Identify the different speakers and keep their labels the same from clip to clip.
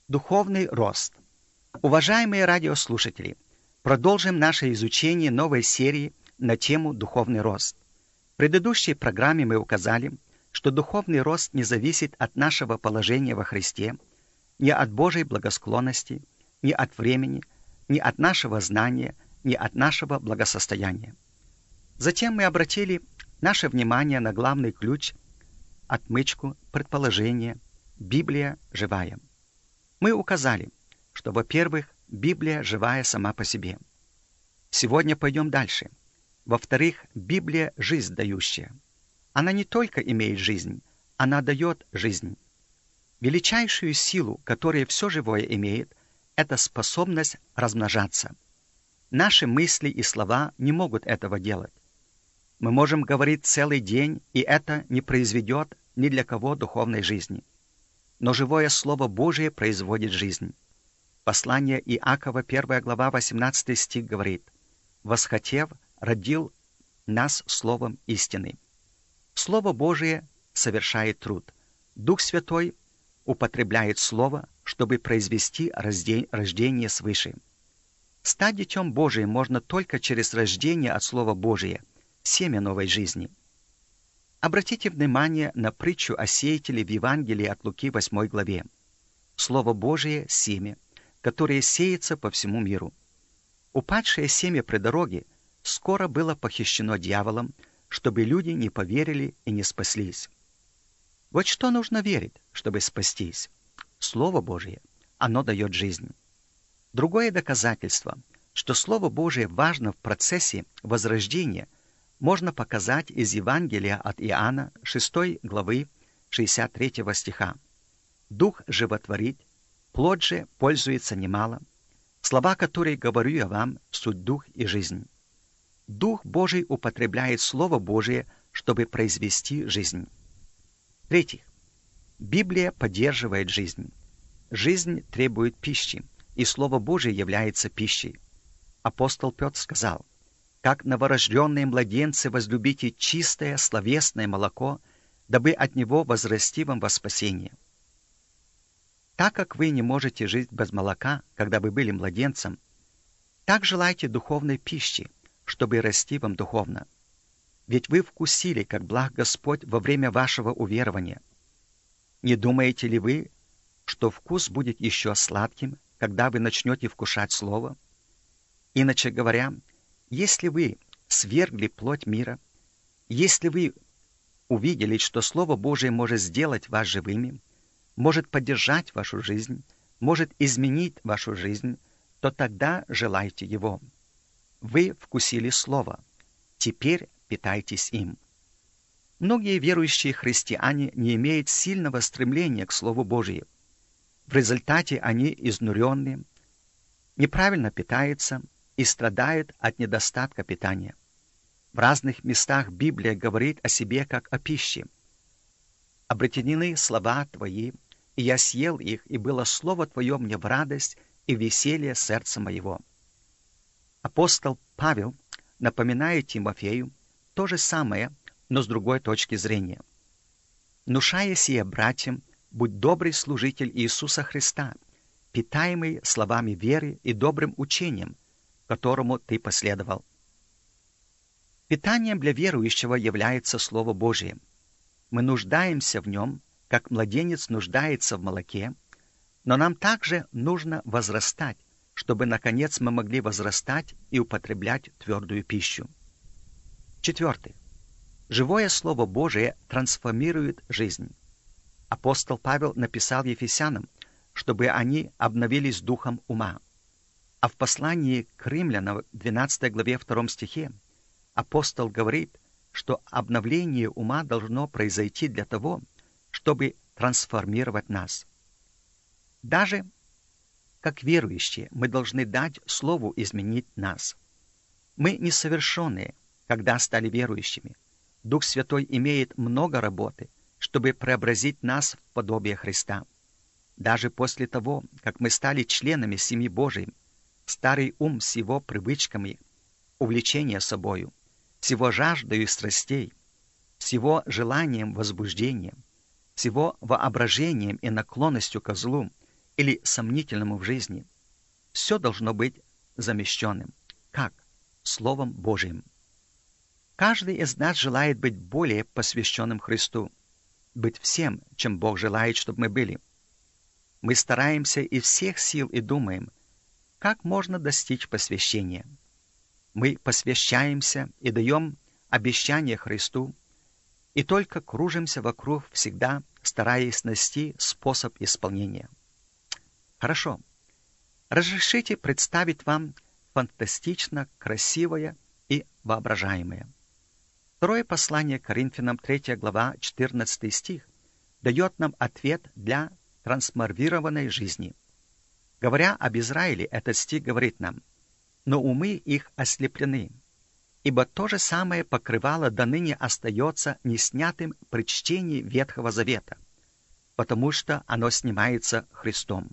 Speaker 1: Духовный рост. Уважаемые радиослушатели, продолжим наше изучение новой серии на тему «Духовный рост». В предыдущей программе мы указали, что духовный рост не зависит от нашего положения во Христе, ни от Божьей благосклонности, ни от времени, ни от нашего знания, ни от нашего благосостояния. Затем мы обратили наше внимание на главный ключ, отмычку, предположение «Библия живая». Мы указали, что, во-первых, Библия живая сама по себе. Сегодня пойдем дальше. Во-вторых, Библия жизнь дающая. Она не только имеет жизнь, она дает жизнь. Величайшую силу, которую все живое имеет, это способность размножаться. Наши мысли и слова не могут этого делать. Мы можем говорить целый день, и это не произведет ни для кого духовной жизни. Но живое Слово Божие производит жизнь. Послание Иакова, 1 глава, 18 стих говорит: «Восхотев, родил нас словом истины». Слово Божие совершает труд. Дух Святой употребляет Слово, чтобы произвести рождение свыше. Стать детем Божиим можно только через рождение от Слова Божия, семя новой жизни. Обратите внимание на притчу о сеятеле в Евангелии от Луки 8 главе. Слово Божие – семя, которое сеется по всему миру. Упадшее семя при дороге скоро было похищено дьяволом, чтобы люди не поверили и не спаслись. Вот что нужно верить, чтобы спастись. Слово Божие, оно дает жизнь. Другое доказательство, что Слово Божие важно в процессе возрождения, можно показать из Евангелия от Иоанна, 6 главы, 63 стиха. «Дух животворит, плоть же пользуется немало. Слова, которые говорю я вам, суть дух и жизнь». Дух Божий употребляет Слово Божие, чтобы произвести жизнь. В-третьих, Библия поддерживает жизнь. Жизнь требует пищи, и Слово Божие является пищей. Апостол Петр сказал: «Как новорожденные младенцы возлюбите чистое словесное молоко, дабы от него возрасти вам во спасение». Так как вы не можете жить без молока, когда вы были младенцем, так желайте духовной пищи, чтобы расти вам духовно. Ведь вы вкусили, как благ Господь во время вашего уверования. Не думаете ли вы, что вкус будет еще сладким, когда вы начнете вкушать Слово? Иначе говоря, если вы свергли плоть мира, если вы увидели, что Слово Божие может сделать вас живыми, может поддержать вашу жизнь, может изменить вашу жизнь, то тогда желайте его. Вы вкусили Слово, теперь питайтесь им. Многие верующие христиане не имеют сильного стремления к Слову Божию. В результате они изнуренные, неправильно питаются и страдают от недостатка питания. В разных местах Библия говорит о себе как о пище. «Обретены слова Твои, и я съел их, и было Слово Твое мне в радость и веселье сердца моего». Апостол Павел напоминает Тимофею то же самое, но с другой точки зрения. «Внушая сие братьям, будь добрый служитель Иисуса Христа, питаемый словами веры и добрым учением, которому ты последовал». Питанием для верующего является Слово Божие. Мы нуждаемся в нем, как младенец нуждается в молоке, но нам также нужно возрастать, чтобы, наконец, мы могли возрастать и употреблять твердую пищу. В-четвертых, живое Слово Божие трансформирует жизнь. Апостол Павел написал Ефесянам, чтобы они обновились духом ума. А в послании к Римлянам, 12 главе 2 стихе, апостол говорит, что обновление ума должно произойти для того, чтобы трансформировать нас. Даже как верующие мы должны дать Слову изменить нас. Мы несовершенные, когда стали верующими. Дух Святой имеет много работы, чтобы преобразить нас в подобие Христа. Даже после того, как мы стали членами семьи Божией, старый ум с его привычками, увлечения собою, с его жаждою страстей, с его желанием возбуждения, с его воображением и наклонностью ко злу или сомнительному в жизни, все должно быть замещенным. Как? Словом Божьим. Каждый из нас желает быть более посвященным Христу, быть всем, чем Бог желает, чтобы мы были. Мы стараемся из всех сил и думаем, как можно достичь посвящения. Мы посвящаемся и даем обещание Христу, и только кружимся вокруг всегда, стараясь найти способ исполнения. Хорошо. Разрешите представить вам фантастично красивое и воображаемое. Второе послание Коринфянам, 3 глава, 14 стих, дает нам ответ для трансформированной жизни. Говоря об Израиле, этот стих говорит нам: «Но умы их ослеплены, ибо то же самое покрывало до ныне остается неснятым при чтении Ветхого Завета, потому что оно снимается Христом».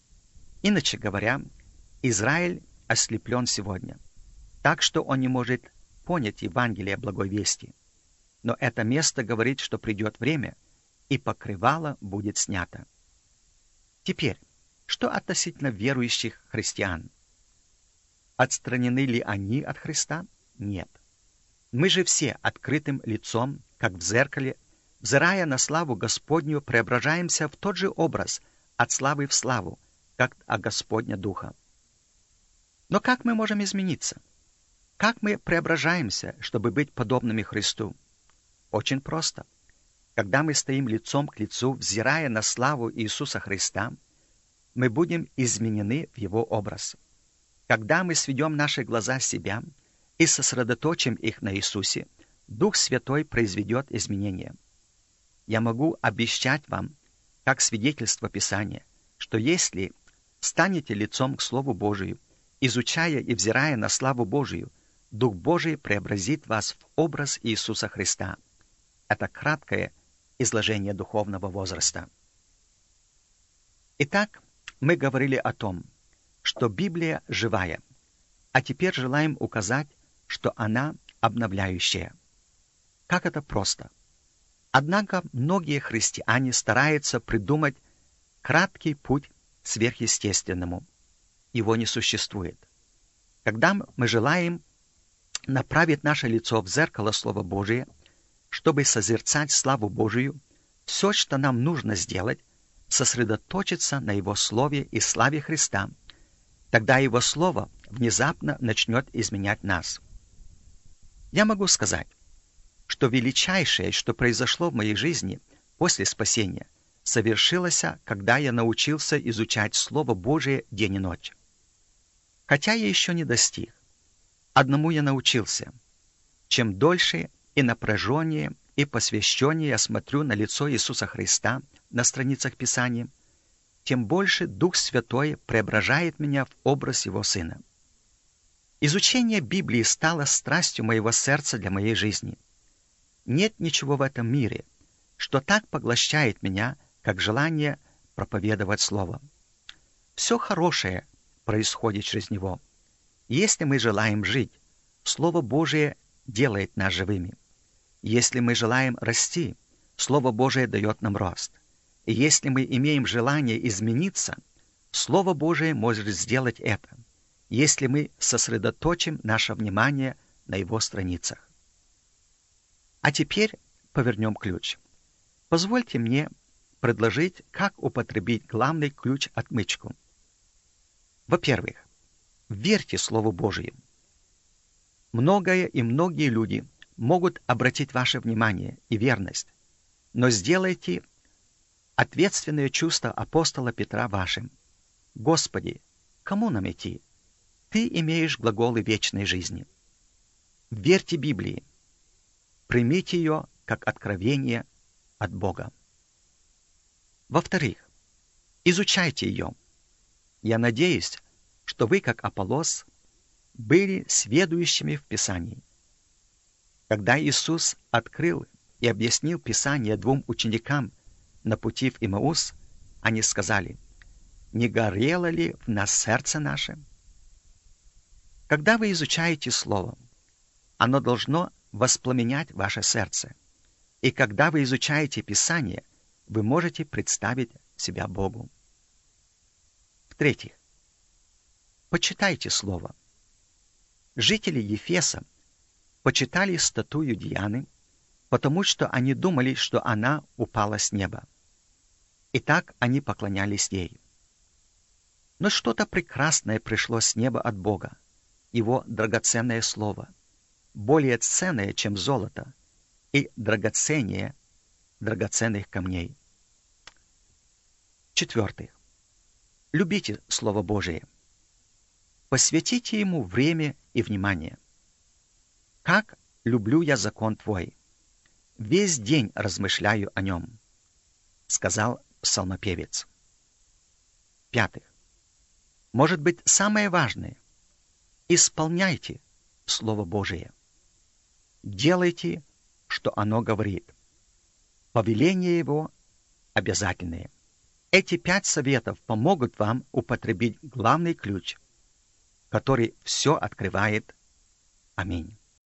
Speaker 1: Иначе говоря, Израиль ослеплен сегодня, так что он не может понять Евангелие Благой Вести. Но это место говорит, что придет время, и покрывало будет снято. Теперь, что относительно верующих христиан? Отстранены ли они от Христа? Нет. Мы же все открытым лицом, как в зеркале, взирая на славу Господню, преображаемся в тот же образ, от славы в славу, как от Господня Духа. Но как мы можем измениться? Как мы преображаемся, чтобы быть подобными Христу? Очень просто. Когда мы стоим лицом к лицу, взирая на славу Иисуса Христа, мы будем изменены в Его образ. Когда мы сведем наши глаза с себя и сосредоточим их на Иисусе, Дух Святой произведет изменения. Я могу обещать вам, как свидетельство Писания, что если станете лицом к Слову Божию, изучая и взирая на славу Божию, Дух Божий преобразит вас в образ Иисуса Христа. Это краткое изложение духовного возраста. Итак, мы говорили о том, что Библия живая, а теперь желаем указать, что она обновляющая. Как это просто. Однако многие христиане стараются придумать краткий путь к сверхъестественному. Его не существует. Когда мы желаем направить наше лицо в зеркало Слова Божие, чтобы созерцать славу Божию, все, что нам нужно сделать, сосредоточиться на Его Слове и славе Христа. Тогда Его Слово внезапно начнет изменять нас. Я могу сказать, что величайшее, что произошло в моей жизни после спасения, совершилось, когда я научился изучать Слово Божие день и ночь. Хотя я еще не достиг, одному я научился. Чем дольше и напряженнее и посвященнее я смотрю на лицо Иисуса Христа на страницах Писания, тем больше Дух Святой преображает меня в образ Его Сына. Изучение Библии стало страстью моего сердца для моей жизни. Нет ничего в этом мире, что так поглощает меня, как желание проповедовать Слово. Все хорошее происходит через него. Если мы желаем жить, Слово Божие делает нас живыми. Если мы желаем расти, Слово Божие дает нам рост. И если мы имеем желание измениться, Слово Божие может сделать это, если мы сосредоточим наше внимание на его страницах. А теперь повернем ключ. Позвольте мне предложить, как употребить главный ключ-отмычку. Во-первых, верьте Слову Божию. Многое и многие люди могут обратить ваше внимание и верность, но сделайте ответственное чувство апостола Петра вашим. Господи, кому нам идти? Ты имеешь глаголы вечной жизни. Верьте Библии. Примите ее как откровение от Бога. Во-вторых, изучайте ее. Я надеюсь, что вы, как Аполлос, были сведущими в Писании. Когда Иисус открыл и объяснил Писание двум ученикам на пути в Имаус, они сказали: «Не горело ли в нас сердце наше?» Когда вы изучаете Слово, оно должно воспламенять ваше сердце. И когда вы изучаете Писание, вы можете представить себя Богу. В-третьих, почитайте Слово. Жители Ефеса почитали статую Дианы, потому что они думали, что она упала с неба. И так они поклонялись ей. Но что-то прекрасное пришло с неба от Бога, Его драгоценное Слово, более ценное, чем золото, и драгоценнее драгоценных камней. В-четвертых, любите Слово Божие. Посвятите ему время и внимание. Как люблю я закон Твой! Весь день размышляю о нем, сказал псалмопевец. В-пятых, может быть, самое важное — исполняйте Слово Божие. Делайте, что оно говорит. Повеления его обязательные. Эти 5 советов помогут вам употребить главный ключ, который все открывает. Аминь.